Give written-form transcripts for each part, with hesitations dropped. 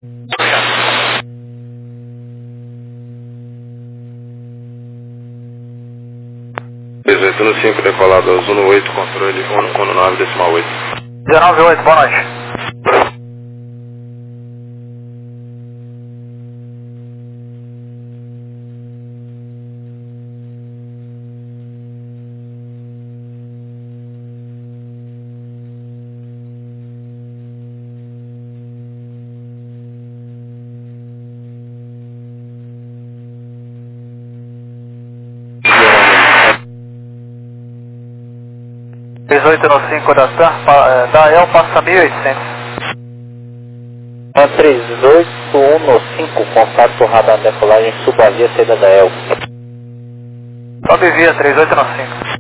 No 5 decolado azul no 8, controle 119,8. 19,8, boa noite. Dezoito no 5 da TAM, da EL passa 1800. 381 no 5, contato radar decolagem, suba a via saída da EL. Sobe via 38 no 5.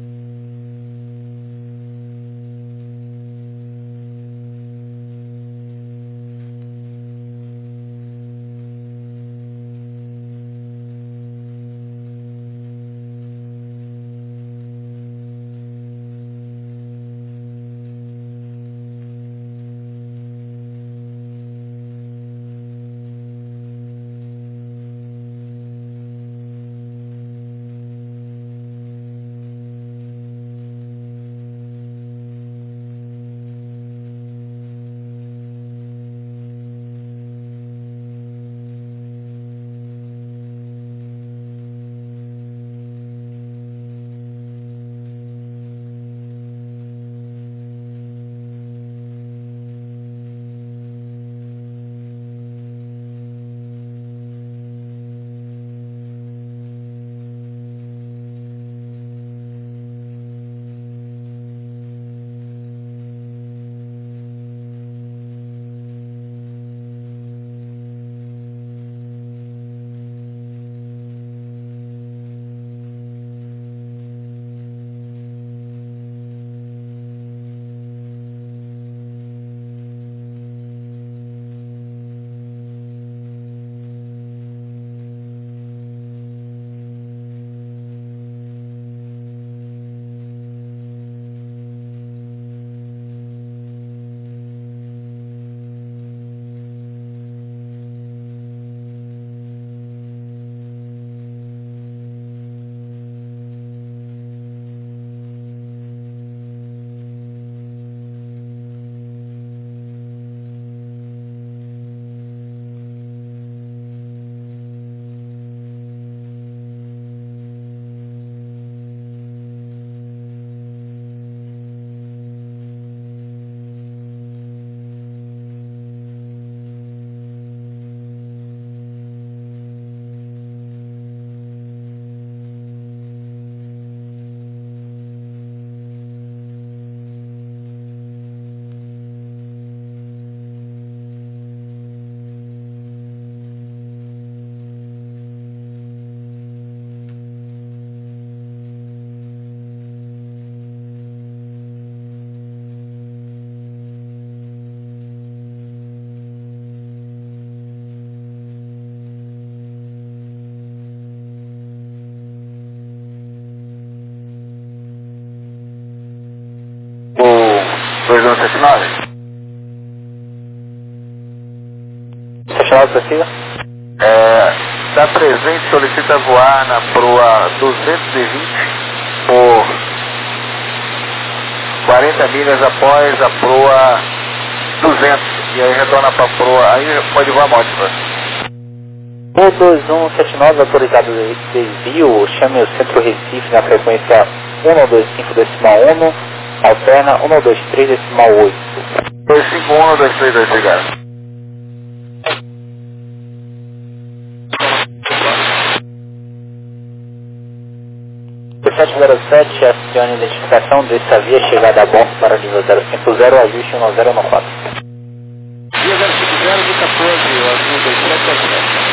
O 2179? 79 precisa? Da presente solicita voar na proa 220 por 40 milhas após a proa 200 e aí retorna para a proa, aí pode voar módica. O 2179 autorizado desvio, chame o centro Recife na frequência 125.1, alterna 123.8. 251, 232, obrigado. O 707 acione a identificação dessa via chegada a bordo para nível 050, ajuste 1014. Via 050 de 14, o azul 2777.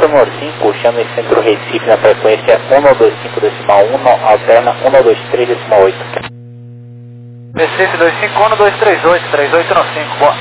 Tremor 5, chame Centro Recife na frequência 125.1, alterna 123.8. Recife 251-238, 3895, boa.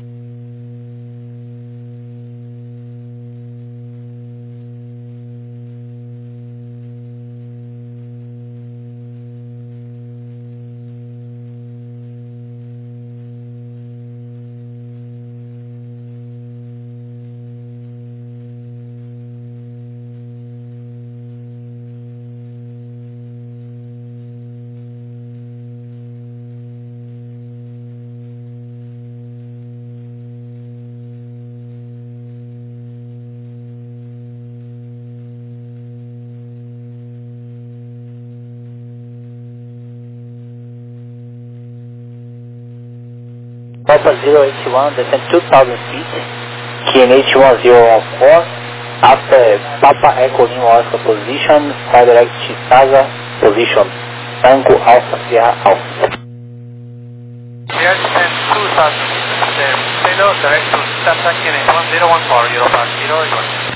Papa 081, descend 2,000 feet, QNH 1014, after Papa Echo Lima Oscar position, fly direct Chisaza position, Tango Alpha Sierra Alpha. Here descend 2,000 feet, Taylor direct to Tata QNH 1014, Europa 081.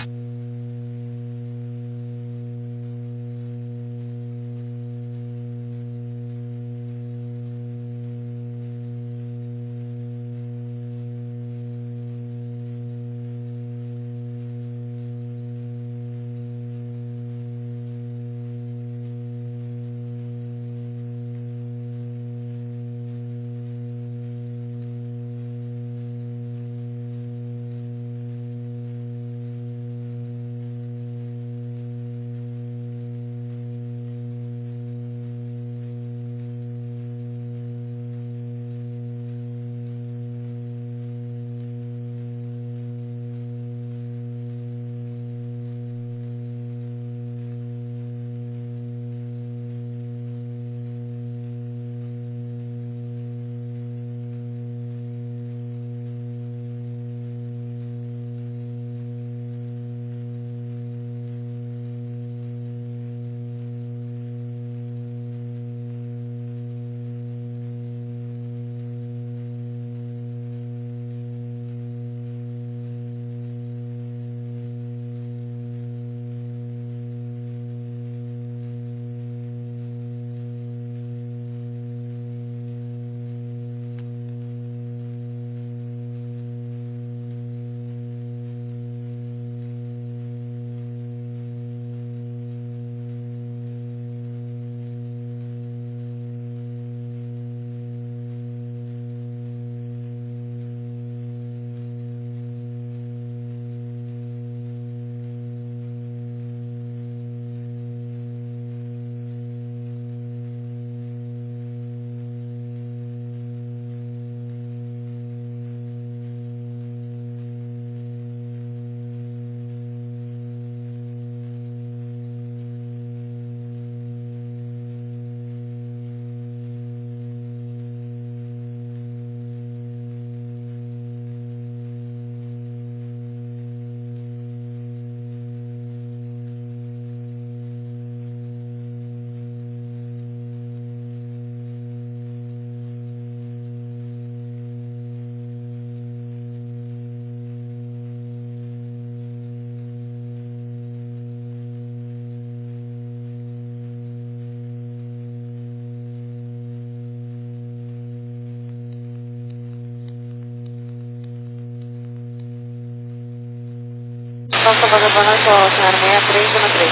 Nossa vaga boa noite, senhora 6313.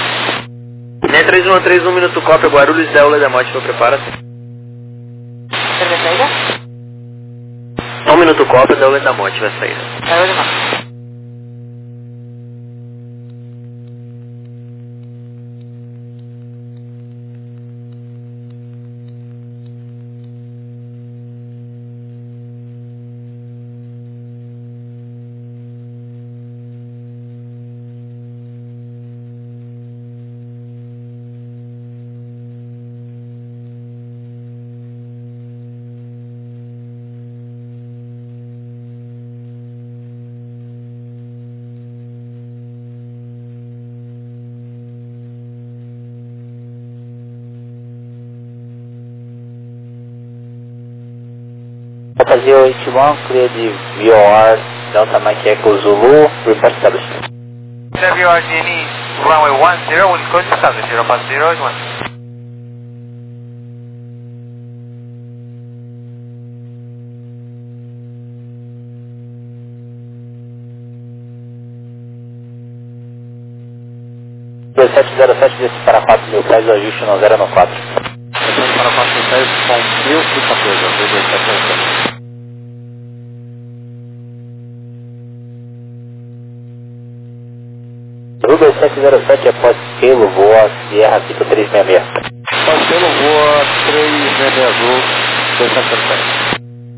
6313, 1 minuto cópia, Guarulhos, Delta da Morte, prepara-se. Serve saída? 1 minuto cópia, Delta da Morte, vai sair. Delta da Morte. Papa 081, clear de VOR, Delta Mike Echo Zulu, report established. WRGNE runway 10 will go to service, 0 past 0 is 1. Dois 707 desse para 4 mil pés, ajuste no 094. Descendo para 4 mil pés com 1014, 2707. Ru 2707 após selo, voa Sierra Victor 366. Após selo, voa 366 Azul, 2707.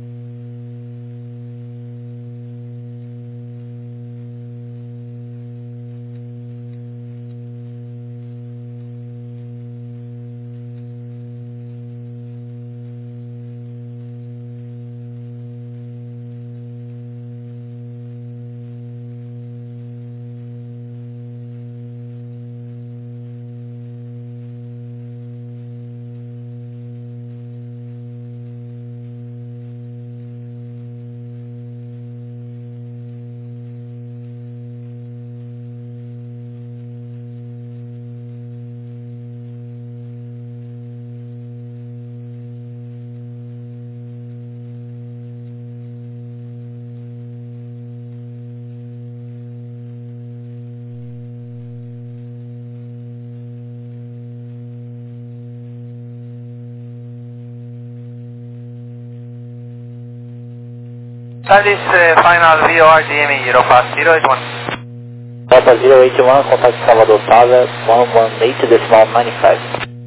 That is final VORGME, 0 past 0 is 1. Delta 081, contact Salvador Tower, 118.95.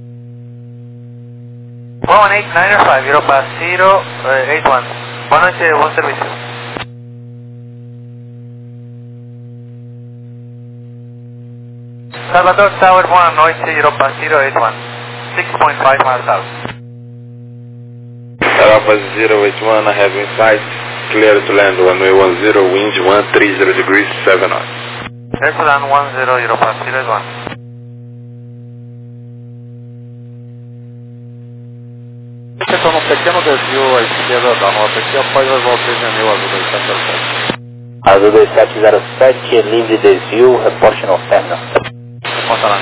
11895, 0 past 0, 81. Boa noite, bom serviço. Salvador Tower, boa noite, 0 past 0, 81. 6.5 miles out. Alpha 081, I have insight. Clear to land, runway 10, wind 130 degrees, 7 knots. Clear to land 10, 0 past 0 is 1. Estou num pequeno desvio à esquerda da rota aqui após a volta de Azul 2707. Azul 2707, livre desvio, reporte no Ferna. Conta lá.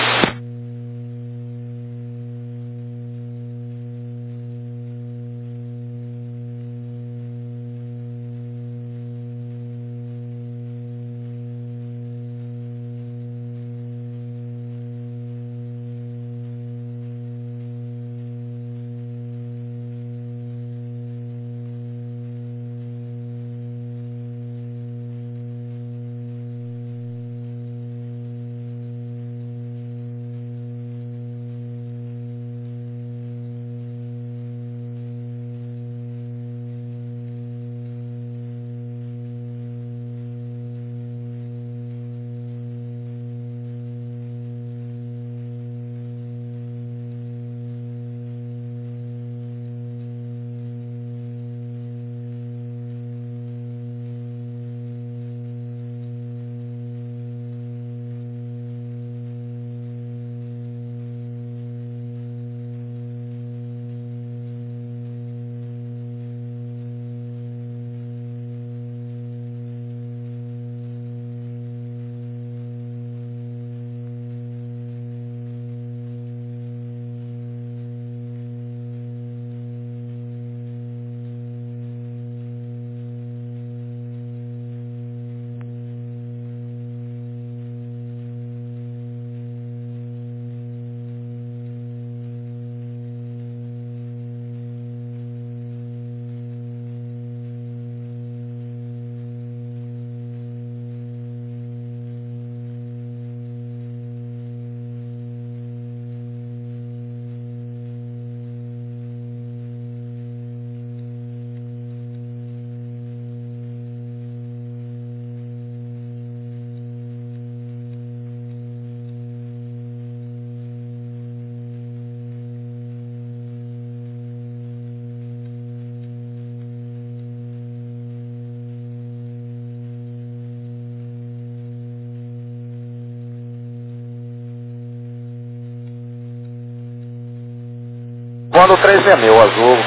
Voando 360, Azul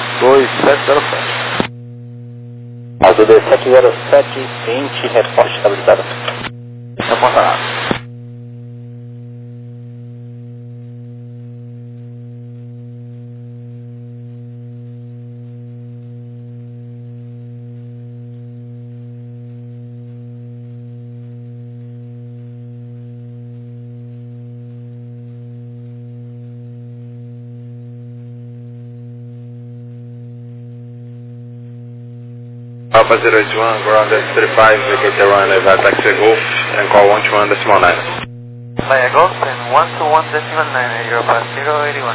2707. Azul 2707, 20, reporte estabilizado. Reporta nada. Papa 081, ground S35, vacate the runway via taxi Golf and call 121.9. Via Golf and 121.9, Europa 081.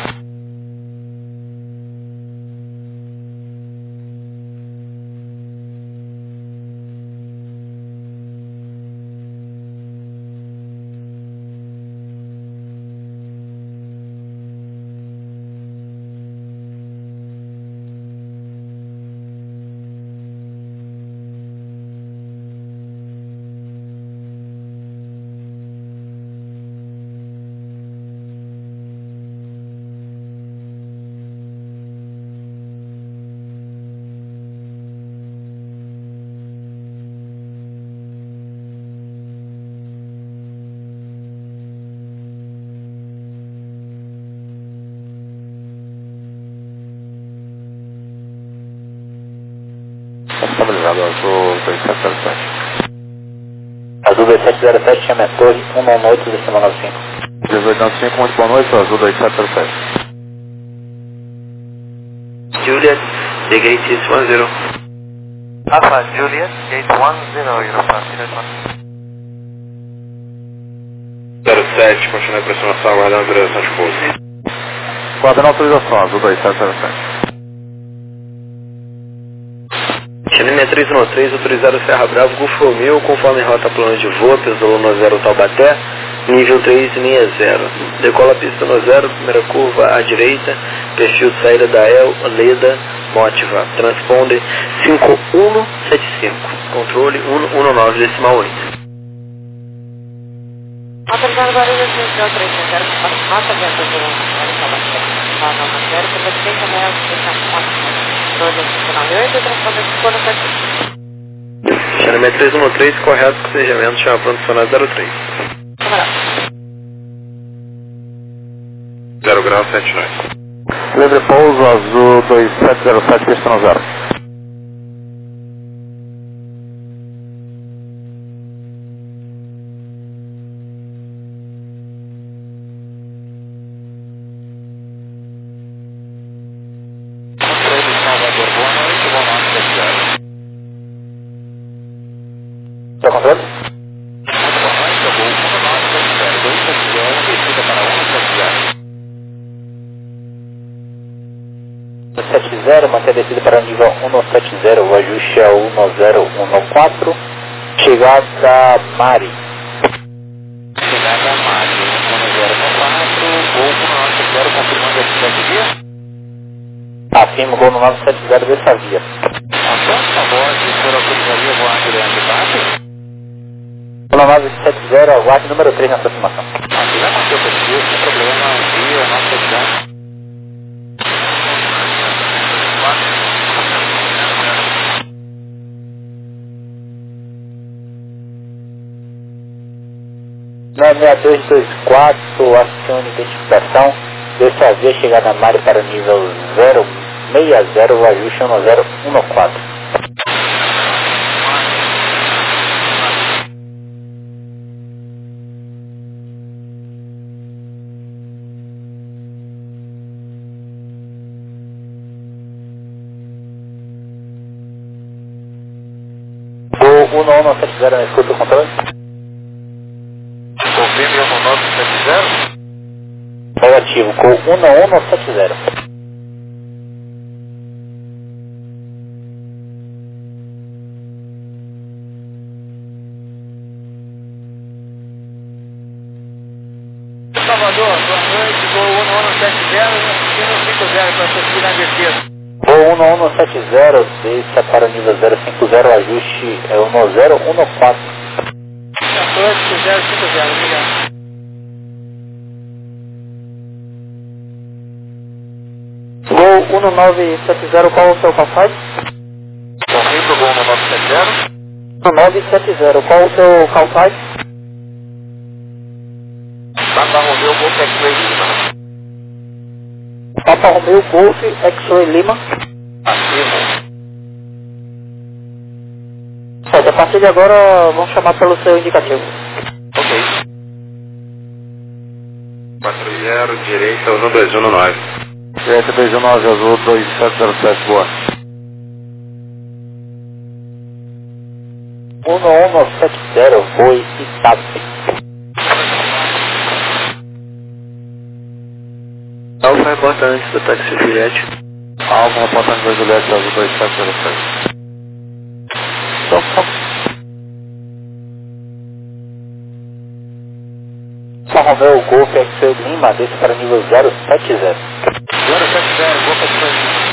Estabilizado, azul 2707. Azul 2707, chama torre 118,95. 1895, muito boa noite, azul 2707. Juliet, the gate is 10. Alpha Juliet, gate 10, Europa 01. 07, continue a aproximação, aguardando autorização de pouso. Guardando autorização, azul 2707. Xanemia 313, autorizado Serra Bravo, Golfo Romeo, conforme rota plano de voo, Peso 90 Taubaté, nível 360. Decola a pista no 0, primeira curva à direita, perfil de saída da Leda, Motiva. Transponder 5175, controle 119,8. Autorizado Guarulhos 2360, nota dentro do Taubaté. Não, 0, por 30 reais, controle 198, transponder ficou no 7. Xanemia 313, correto, cortejamento, chama pronto funcionário 03. Camarada. 0 grau 79. Livre pouso, azul 2707, pista no 0. Seu controle? Manter a descida para o nível 170, o ajuste é 1014, chegada Mari. Chegada Mari, 1014, Gol 970, confirmando a descida. Afirmo gol no 970 dessa via. Então, por favor, se for autorizaria, voar direto, tá? Gol no 970, aguarde número 3 na aproximação. Aqui vai manter o perfil, sem problema, via, nossa decisão. Na 6224, acione identificação, dessa via chegada Mari para o nível 060, o ajuste 1014. Gol 11170 na escuta do controle. Confirme 11970. Negativo, gol 11170. Salvador, boa noite, gol 1170, destino 50 para subir na descida. Gol 11170, desça para o nível 050, o ajuste é 1014. 14050, obrigado. Gol 1970, qual é o seu calçado? Confirme o Gol 1970. 1970, qual é o seu calçado? Papa Romeo, Golf X-Ray Lima. Papa Romeo, Golf, X-Ray Lima. Afirmo. Certo, a partir de agora vamos chamar pelo seu indicativo. Ok. 40, direita 1219. Direita 219, azul 2707, boa. 1170, voe Itape. Alfa reporta antes do táxi Juliette. Alfa reportando 2 Juliette, azul 2706. São Romeu, Golf X Lima, desce para nível 070. 070, Golf X-Ray Lima.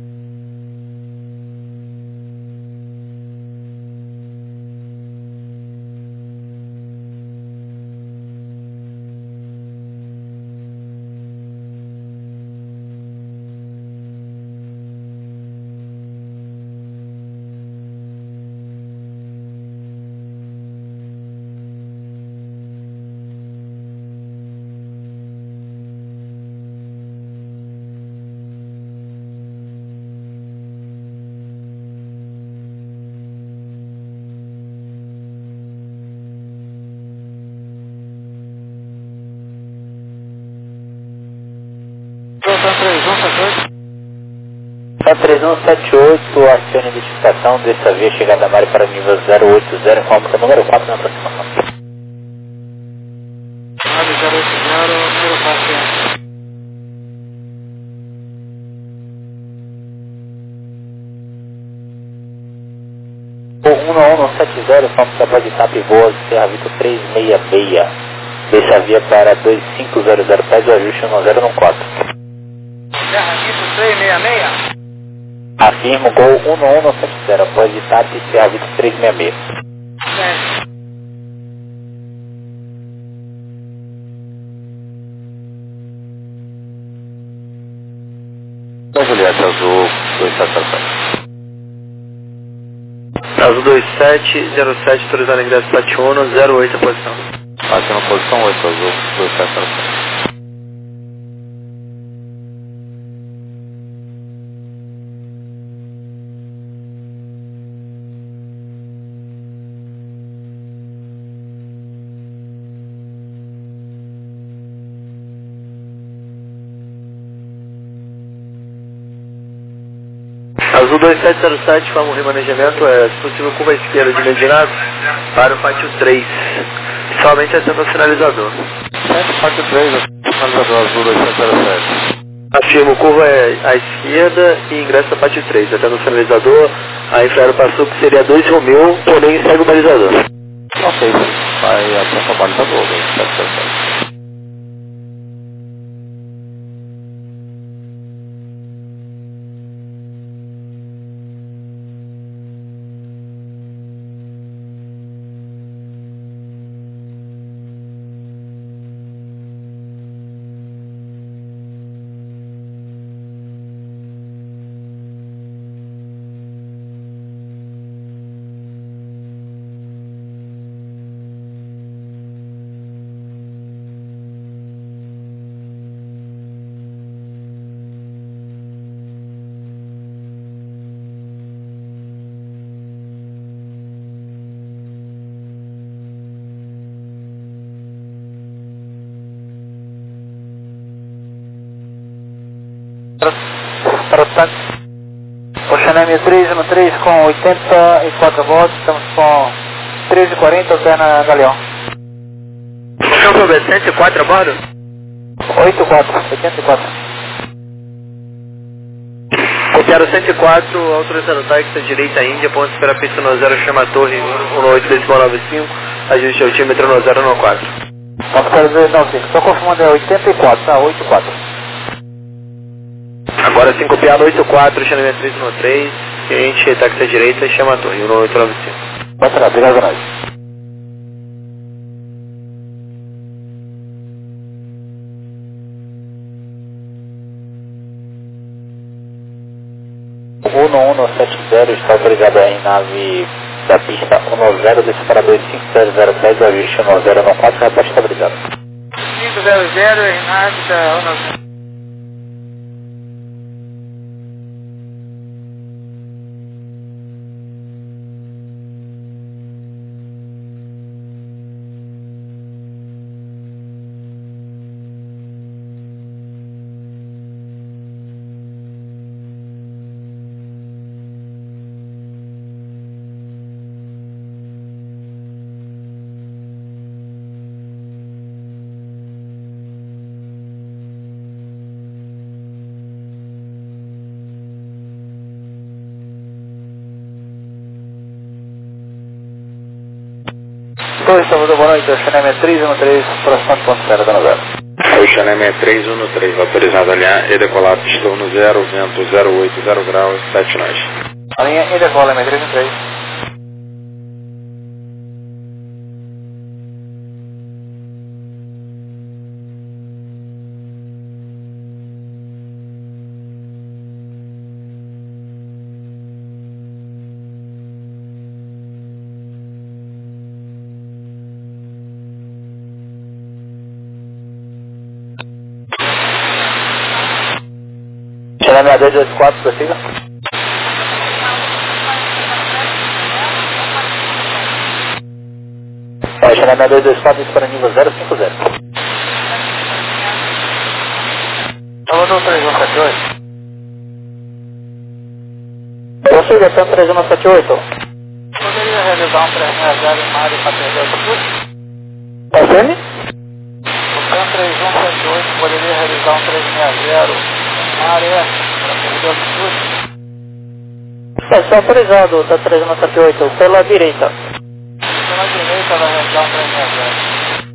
São 3178, acione identificação, dessa via chegada a Mari para nível 080, informa que é número 4 na aproximação. Mari 080, número 4. 1170, informa que após Itape voa Serra Vitor 366. Deixa a via para 2500, pede o ajuste 1014. Serra Vitor 366. Afirmo Gol 1170, após Itape Serra Vitor 366. Certo. Juliette, azul 2707. Azul 2707, autorizado ingresso Pátio 1, 08 posição. Aqui na posição 8, azul 2707. Azul 2707, forma o remanejamento, é se possível curva à esquerda de Medinado para o Pátio 3, somente acendo o sinalizador. Pátio 3, sinalizador azul 2707. Afirmo curva à esquerda e ingresso a Pátio 3, atendo o sinalizador, a Infraero passou que seria 2 Romeu, porém segue o balizador. Ok, vai até o balizador 2707. Para o táxi, Oceanem 313 com 84 volts, estamos com 1340, alterna Galeão. Qual é o 104 a bordo? 84. Copiado 104, autorizado táxi à direita Índia, ponto espera pista no 0, chama a torre 18,95, ajuste altímetro no 014. Vamos para dizer, não, sim, estou confirmando, é 84, tá, 84. Agora sim, copiado 84, Xanamento 313, cliente, táxi à direita, chama a torre 1895. Pode ser, obrigado a nós. O 1170 está autorizado em nave da pista 10, desse para 2500, pede o ajuste 1014, repete estabilizado. 500 em nave da 10. Oi, Salvador, boa noite. O Xanem é 313, próximo ponto 0, dando 0. O Xanem é 313, autorizado a alinhar e decolar pista 10, vento 080 graus, 7 nós. A linha e decola é 313. Xanem é 224, prossiga. Xanem é 224, isso para nível 050. Salvador 3178. Prossiga, Sam 3178. Poderia realizar um 360 em Mário para perder o discurso? FM? O Sam 3178 poderia realizar um 360 em área para perder o discurso? Está autorizado, está 378, pela direita. Pela direita vai realizar um 360.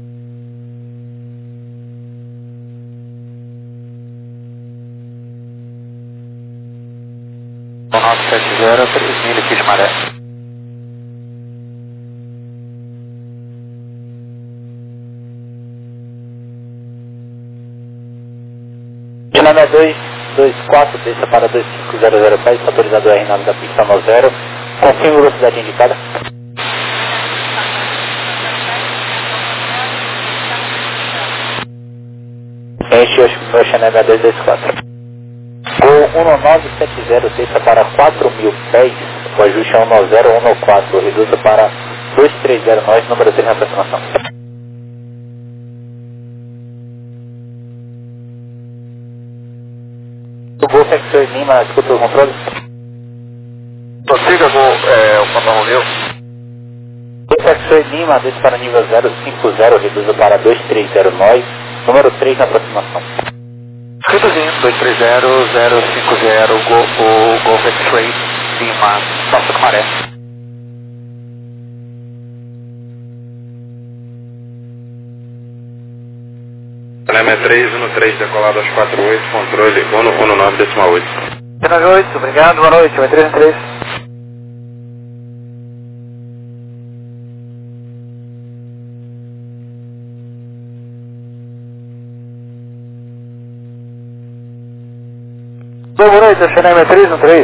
O 970, 3.000 aqui de maré. Xanem 224, desça para 2500 pés, está autorizado o R9 da pista 90. Confirme a velocidade indicada. Enche o Xanem 224. O 1970 desça para 4.000 pés, o ajuste é 19014, reduza para 230 nós, número 3 na aproximação. O Golf X-Ray Lima, escuta o controle. Prossiga com o Papa Romeu. Golf X-Ray Lima, desce para nível 050, reduza para 230 nós, número 3 na aproximação. Reduzindo, 230, 050, o Golf X-Ray Lima, Costa do Maré. Xanem é 313, decolado aos 48, controle 119,8. 198, obrigado, boa noite, 313. Boa noite, Xanem é 313.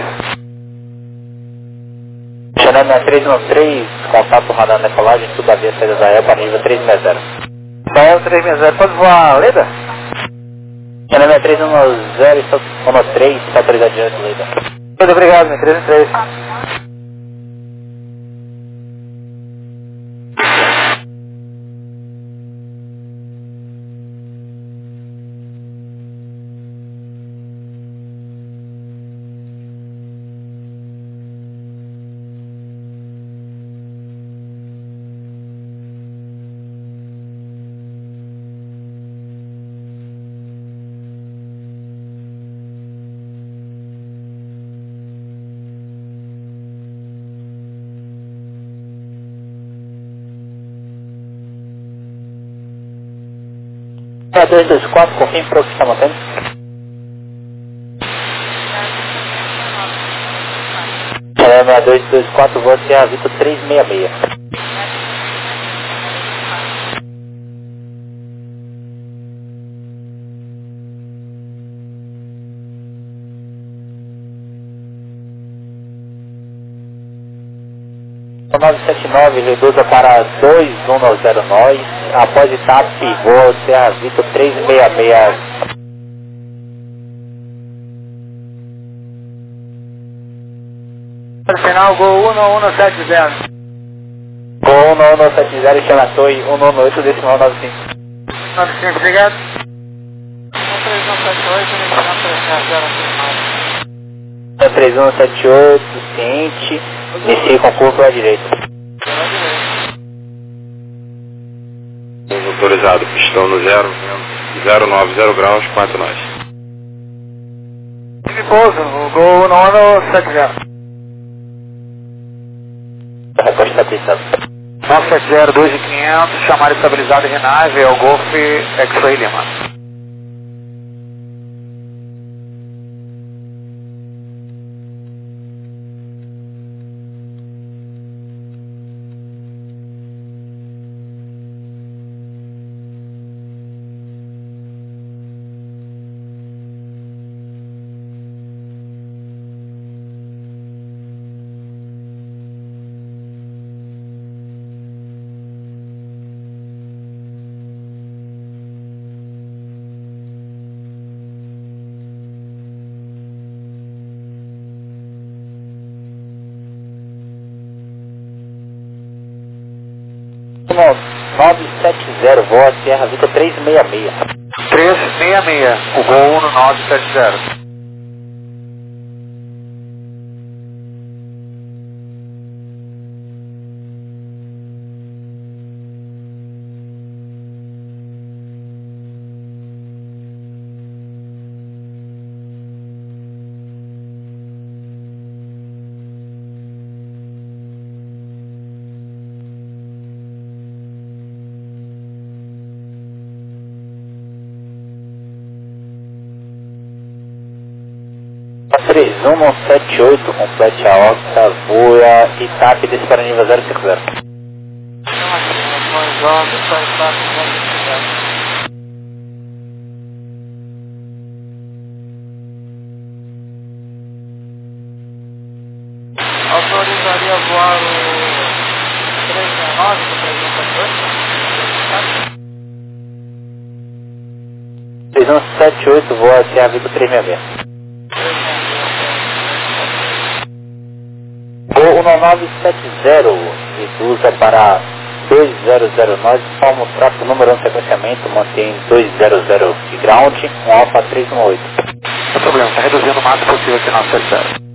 Xanem é 313, contato radar na decolagem, subavia saída da EPA, nível 360. Então, 360, pode voar Leda? Xanem é 310, 113, está autorizado diante Leda. Muito obrigado, 313. É 224, confirme para o que está mantendo. É 6224, você é a Vitor 366. O 979 reduza para 210 nós, após etapa voa Serra Vitor 366. Final Gol 11170. Gol 11170, chama a torre 118 decimal 95. 95, obrigado. 3178, ciente, inicie com curva à direita. Autorizado, pistão no 090 graus, 4 nós. Pouso, o Gol 11170. A resposta está pisando. 970, 2500, chamada estabilizada Renave, é o Golf X-Ray Lima. No 970, voa Sierra Vita 366. 366, o Gol no 970. A 31178, complete a órbita, voa Itap desse Paraniva 050. Autorizaria voar o 369 para 378? 31178, voa Sierra Vita 366. Gol 1970, reduza para 200, forma o tráfego número 1 de sequenciamento, mantém 200 de ground, um Alfa 318. Sem problema, está reduzindo o máximo possível aqui na 970.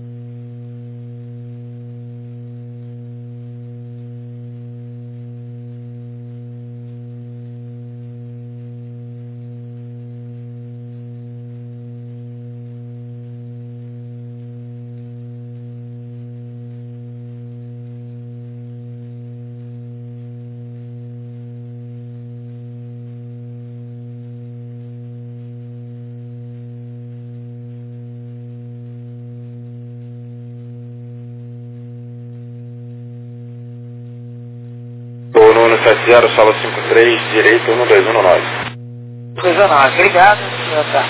Gol no 170, sala 53, direito 1219. 219, obrigado, senhor. Tá.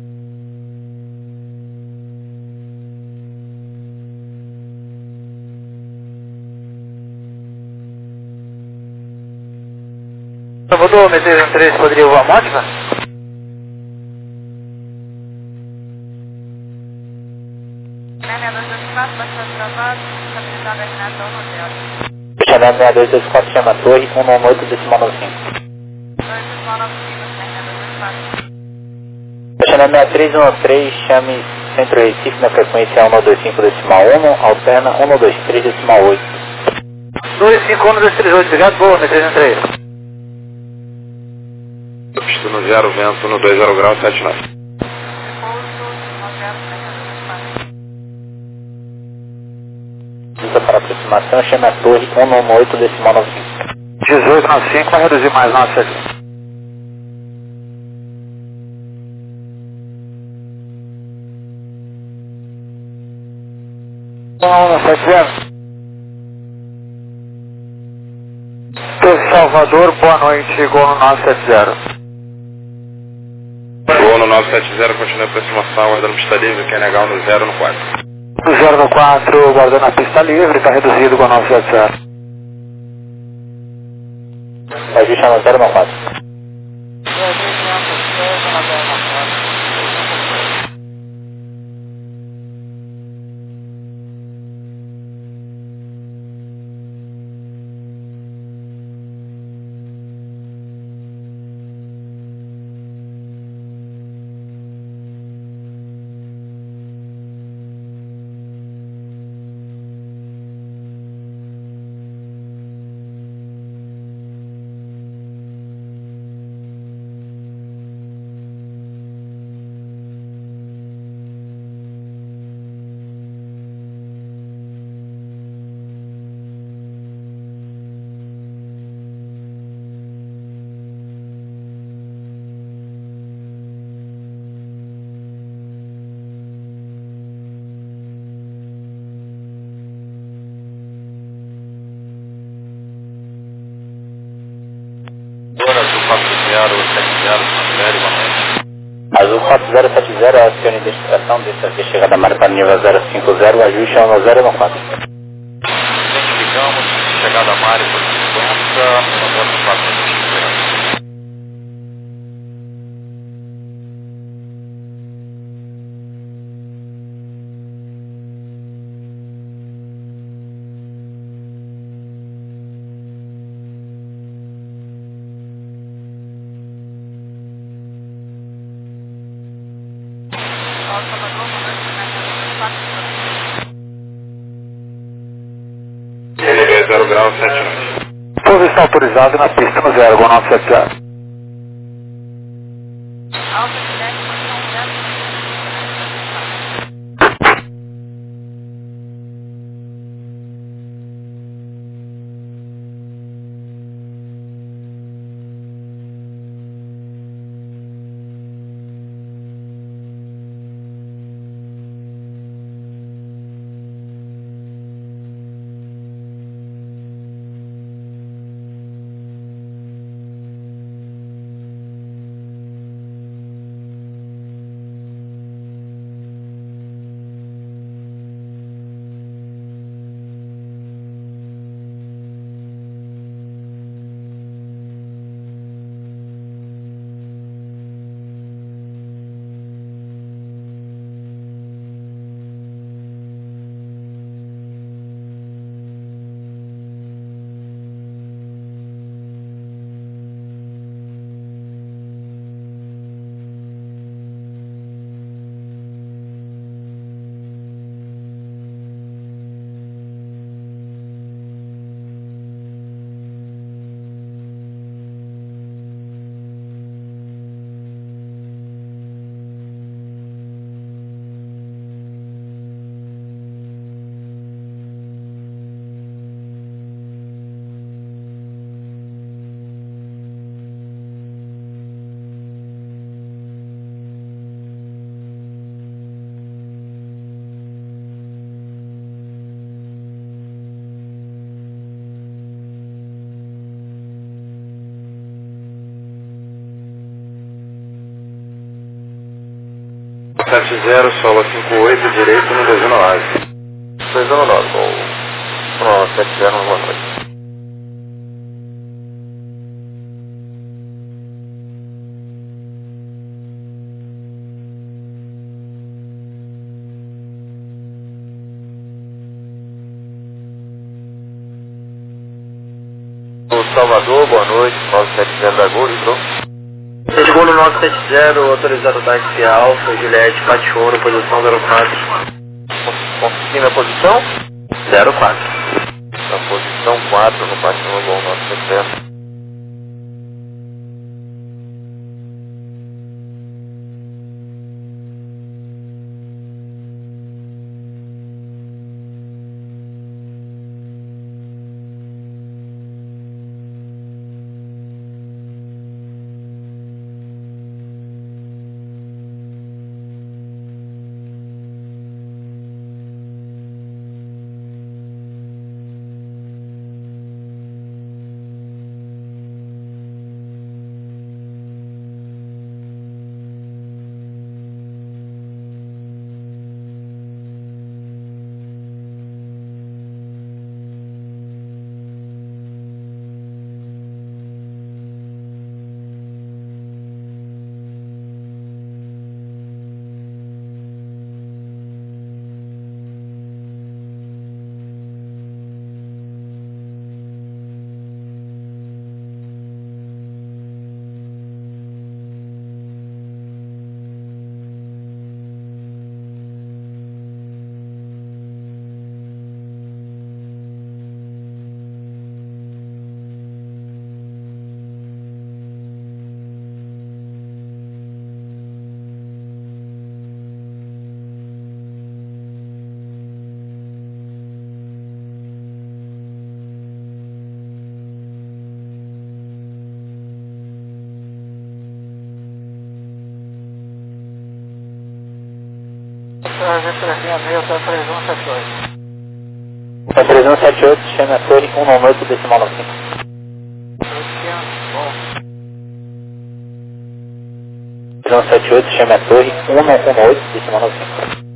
Salvador, Mercedes 13, poderia voar Módica? Fechamento 6224, chama a torre, 118 decimal 95. Fechamento 6313, chame Centro Recife na frequência 125 decimal 1, alterna 123 decimal 8. 251-238, obrigado, boa, Mercedes 13. Pista no 0, vento no 20 graus, 79. Usa para aproximação, chame a torre, 118 decimal 95. 1895, vai reduzir mais 970. Salvador, boa noite, Gol no 970. Gol no 970, continua a aproximação, aguardando pista livre, QNH no 0 no 4. No 0 no 4, guardando a pista livre, está reduzido com 970. Ajuste no 0 no 4. Transfere, boa noite. Azul 4070 é a sua identificação de chegada da Mari para nível 050, ajuste 1014. Identificamos, chegada a Mari por 50, mandando 450. LB 0 grau 79. Posição autorizada na pista no 01970. Sete zero, solo 58, direito no 219. 219, bom. 70, boa noite. Salvador, boa noite, 970 da Gol, então. Chegou no 970, autorizado táxi Alfa, Juliette, Patiuno, posição 04. Confirma a posição? 04. Na posição 4 no Patiuno, Gol 970. É 3178, chame a torre 198 decimal 95. 178, chame a torre 118, decimal 95.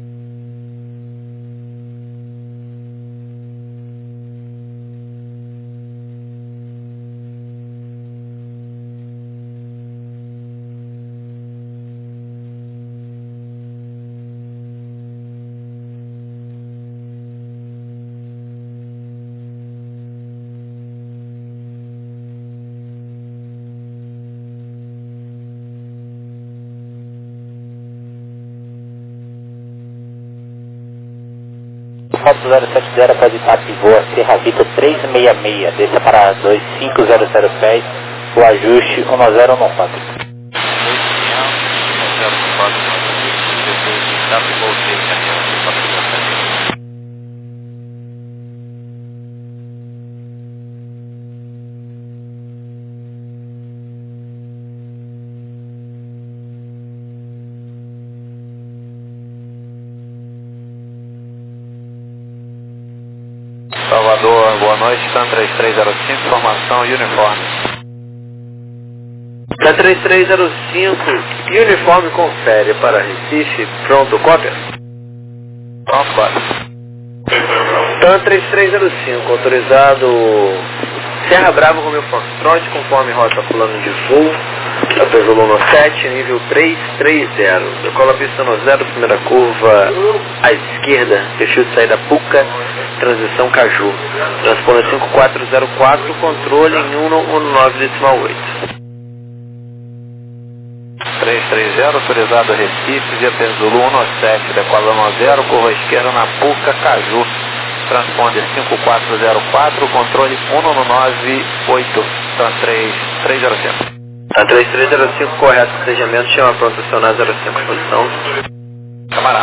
Foto 070 pode estar voa Serra Vitor 366, desça para 25000 pés, o ajuste 1014. Salvador, boa noite, TAM 3305, formação uniforme. TAM 3305, uniforme confere para Recife, pronto, cópia? Pronto, cópia. TAM 3305, autorizado Serra Brava com meu Foxtrot, conforme rota plano de voo, Apesolo 7, nível 330, decola pista no 0, primeira curva à esquerda, perfil de saída Puca, transição Caju, transponder 5404, controle em 119,8. 330, autorizado Recife, via Penzulu 17, decola 10, curva à esquerda na Puca, Caju, transponder 5404, controle 119,8, TAM 3305. A 3305, correto, cortejamento, chama pronto, acionar 05, posição. Camarada.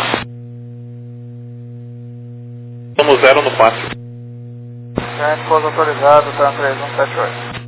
Estamos 0 no 4. Pouso autorizado, TAM 3178.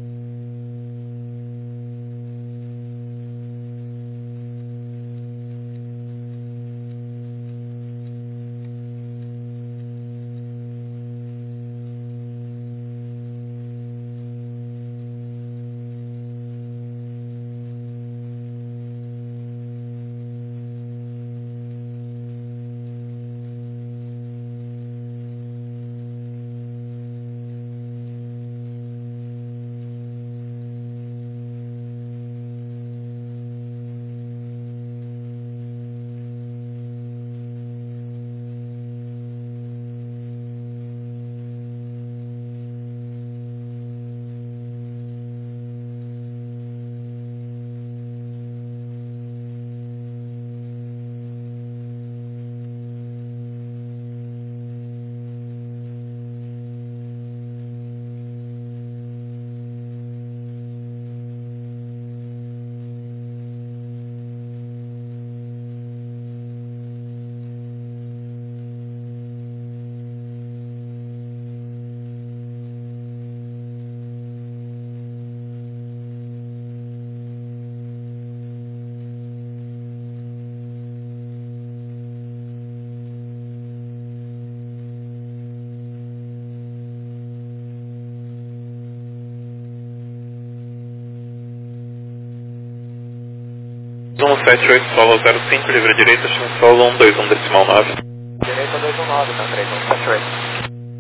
Solo 78, solo 05, livre direita, solo 121, decimal 9. Direita 219, TAM 3178.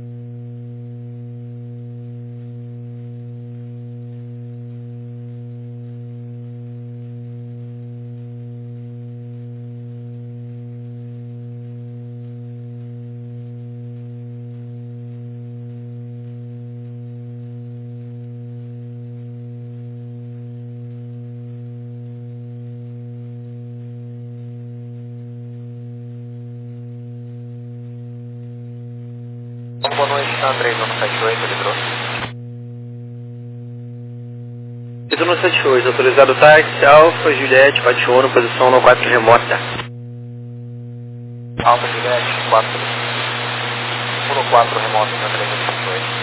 Boa noite, TAM 3178, livrou. 3178, autorizado táxi, Alfa, Juliette, Pationa, posição no 4 remota. Alfa Juliette, 4 remoto, TAM 3178.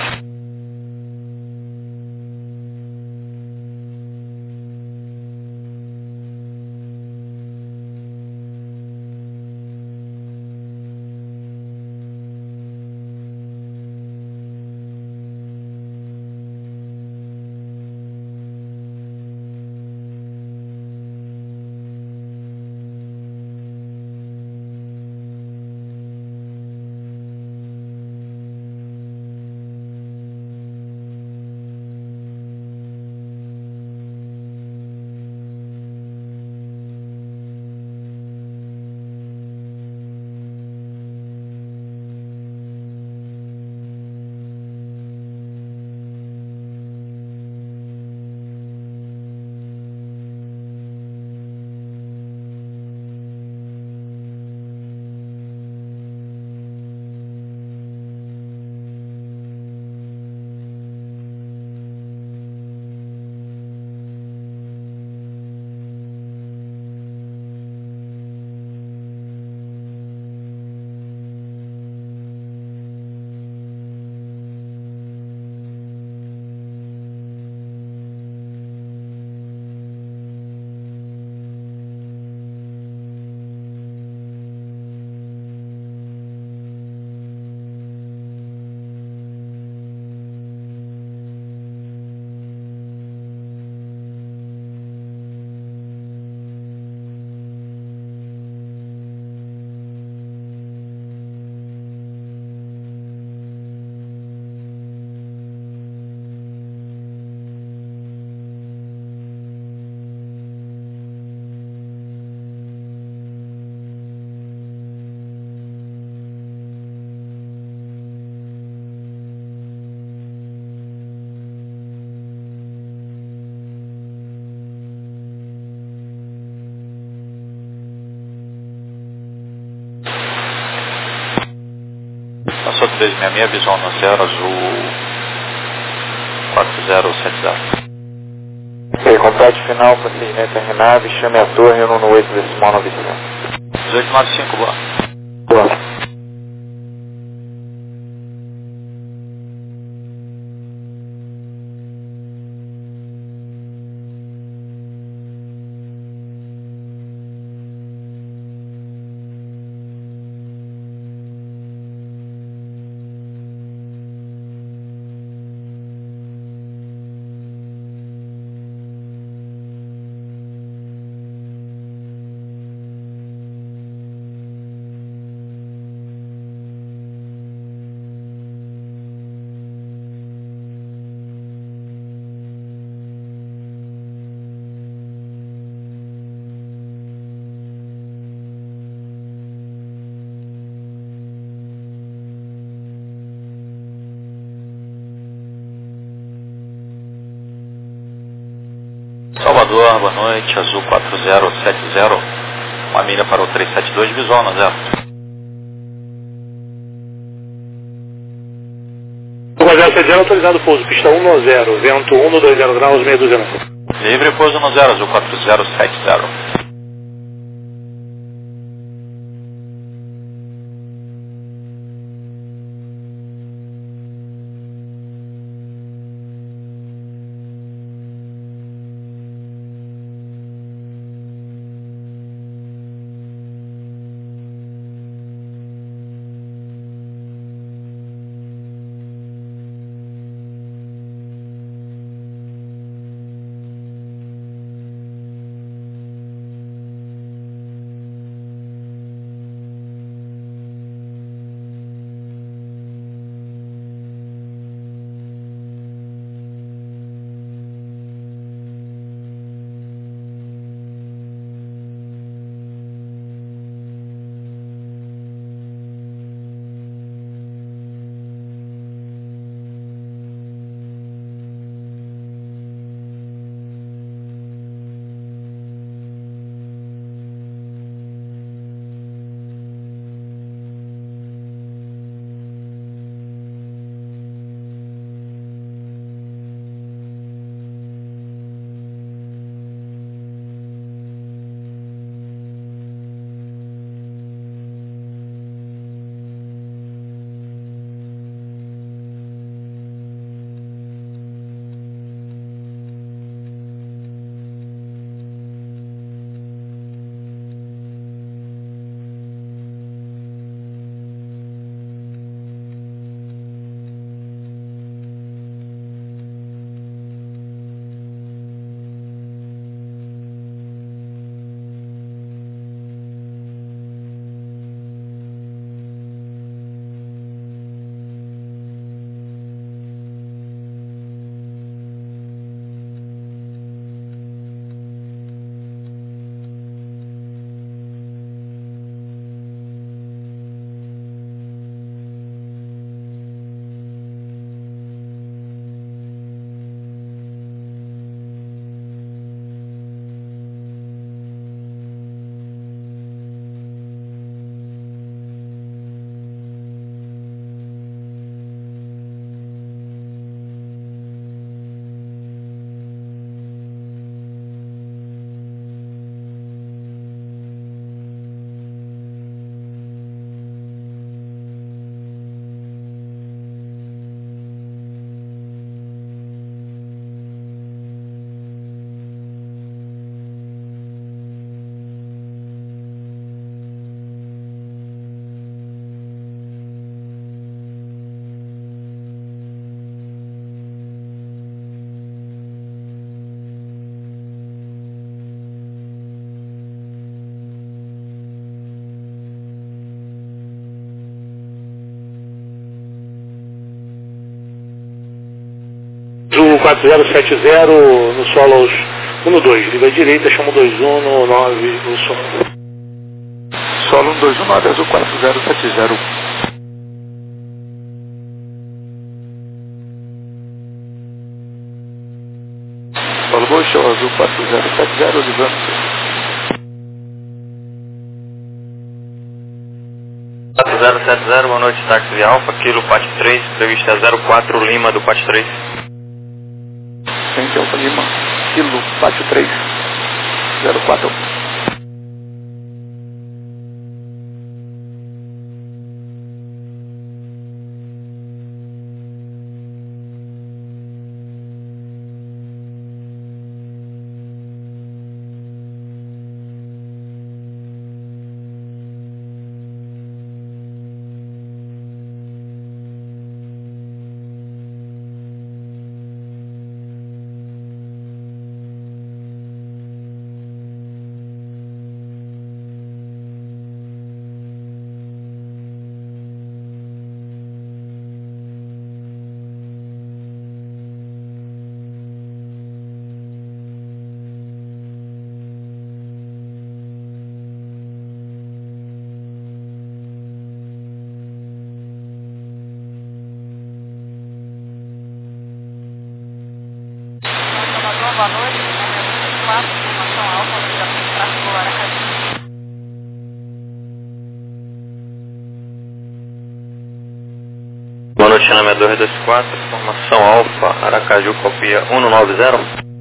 266, visual no 0, azul 4070. Ok, complete final, procedimento RNAV, chame a torre no 8 decimal 900. 1895, boa. Boa. Salvador, boa noite, azul 4070, uma milha para o 372, visual no 0. 4070, autorizado pouso, pista 1 no 0, vento 1 no 20 graus, meia dúzia. Livre pouso no 0, azul 4070. Azul 4070 no solo aos 1-2, liga à direita, chama 21 no 9, o solo. Solo 1219, azul 4070. Solo Bolshow, azul 4070, livrando. 4070, 670, boa noite, táxi de Alfa, Kilo Pátio 3, prevista 04 Lima do Pátio 3. Frente Alfa Lima, Kilo Pátio 3, 04. Boa noite, informação alta, tráfego Aracaju. Boa noite, nome é 224, formação Alfa, Aracaju, copia 190.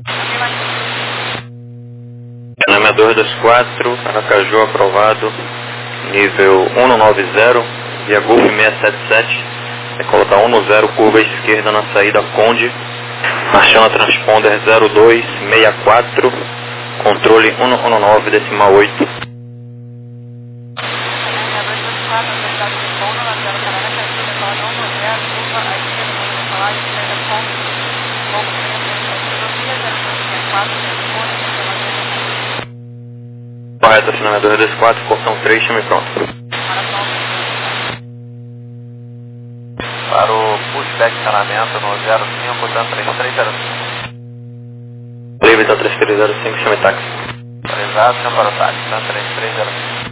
Nome é 224, Aracaju aprovado, nível 190, via Golf 677, decolota 10, curva esquerda na saída Conde, marchando transponder 0264, controle 119, decimal 8. Correto, assinamento 224, portão 3, chame pronto. Para o pushback estacionamento no 05, TAM 3305. Livre TAM 3305, chame táxi. Autorizado, chama para o táxi, TAM 3305.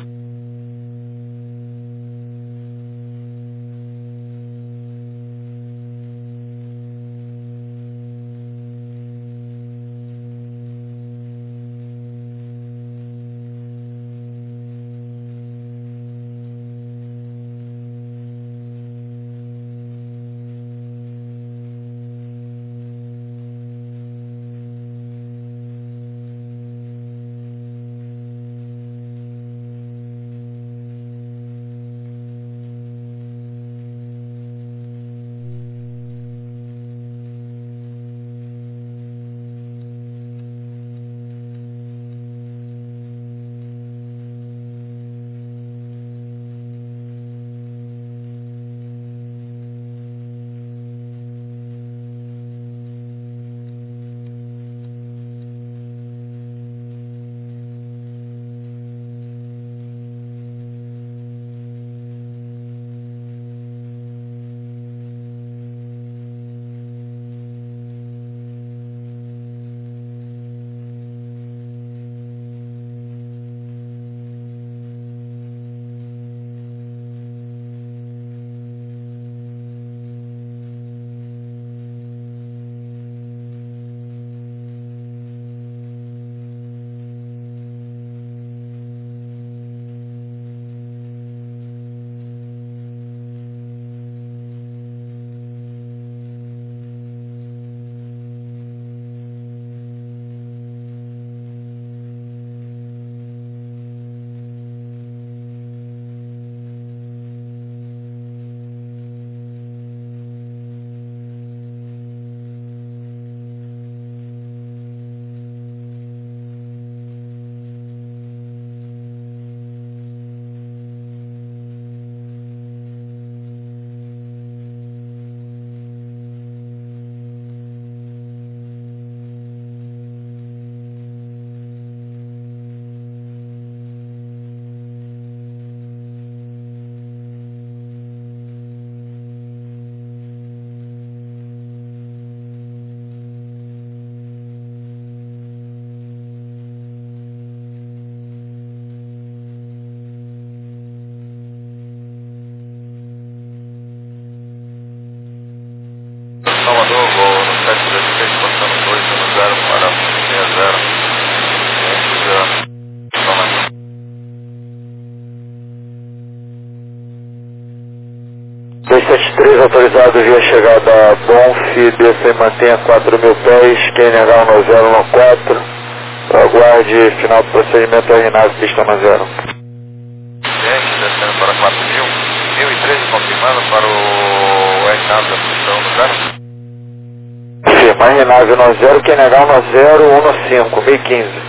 1013 autorizado via chegada Bonf, desça e mantenha 4.000 pés, QNH 1014, aguarde final do procedimento RNAV pista 10. Descendo para 4.000, 1013 confirmando para o RNAV da pista 10. Firma, RNAV 10, QNH 1015, 1015.